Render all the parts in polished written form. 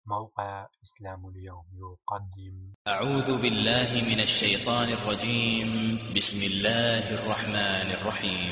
موقع إسلام اليوم يقدم. أعوذ بالله من الشيطان الرجيم. بسم الله الرحمن الرحيم.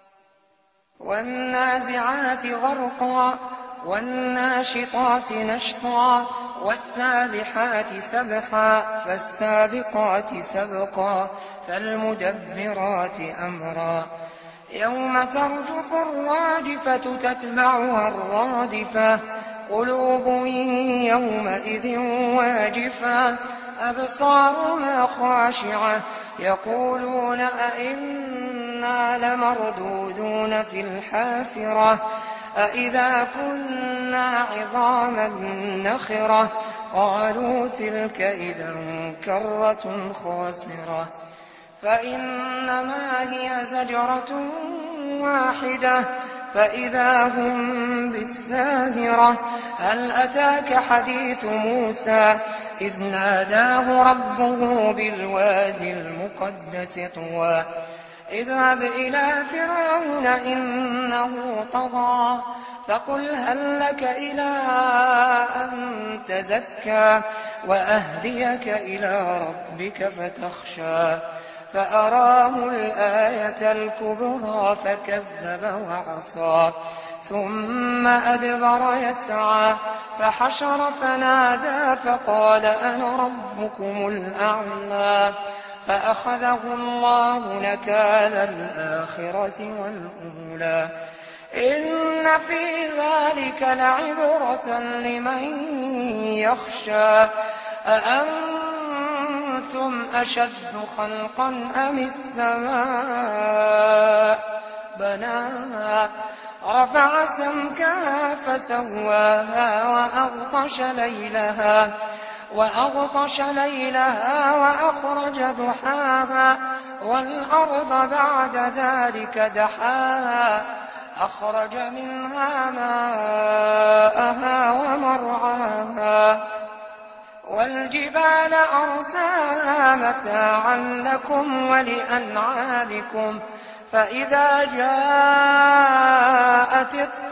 والنازعات غرقا والناشطات نشطا والسابحات سبحا فالسابقات سبقا فالمدبرات أمرا يوم ترجف الراجفة تتبعها الرادفة قلوب يومئذ واجفة أبصارها خاشعة يقولون أئنا لمردودون في الحافرة أئذا كنا عظاما نخرة قالوا تلك إذا كرة خاسرة فإنما هي زجرة واحدة فإذا هم بالساهرة هل أتاك حديث موسى إذ ناداه ربه بالوادي المقدس طوى اذهب إلى فرعون إنه طغى فقل هل لك إلى أن تزكى وأهديك إلى ربك فتخشى فأراه الآية الكبرى فكذب وعصى ثم أدبر يسعى فحشر فنادى فقال أنا ربكم الأعلى فأخذه الله نكال الآخرة والأولى إن في ذلك لعبرة لمن يخشى أأنتم أشد خلقا أم السماء بناها رفع سمكها فسواها وأغطش ليلها وأخرج ضحاها والأرض بعد ذلك دحاها أخرج منها ماءها ومرعاها والجبال أرساها متاعا لكم ولأنعامكم فإذا جاءت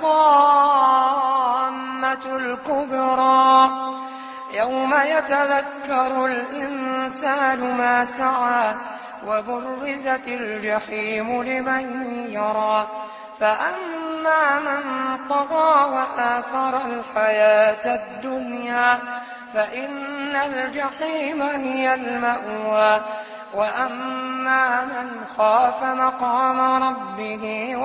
الطامة الكبرى يوم يتذكر الإنسان ما سعى وبرزت الجحيم لمن يرى فأما من طغى وآثر الحياة الدنيا فإن الجحيم هي المأوى وأما من خاف مقام ربه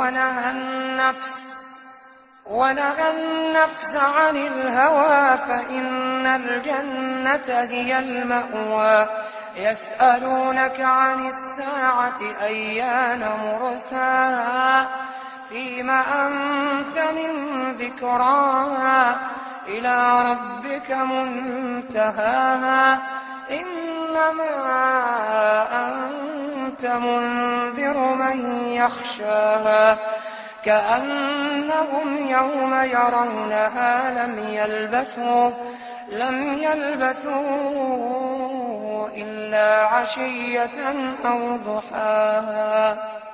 ونهى النفس عن الهوى فإن الجنة هي المأوى يسألونك عن الساعة أيان مرساها فيم أنت من ذكراها إلى ربك منتهاها إنما أنت منذر من يخشاها كأنهم يوم يرونها لم يلبثوا إلا عشية أو ضحاها.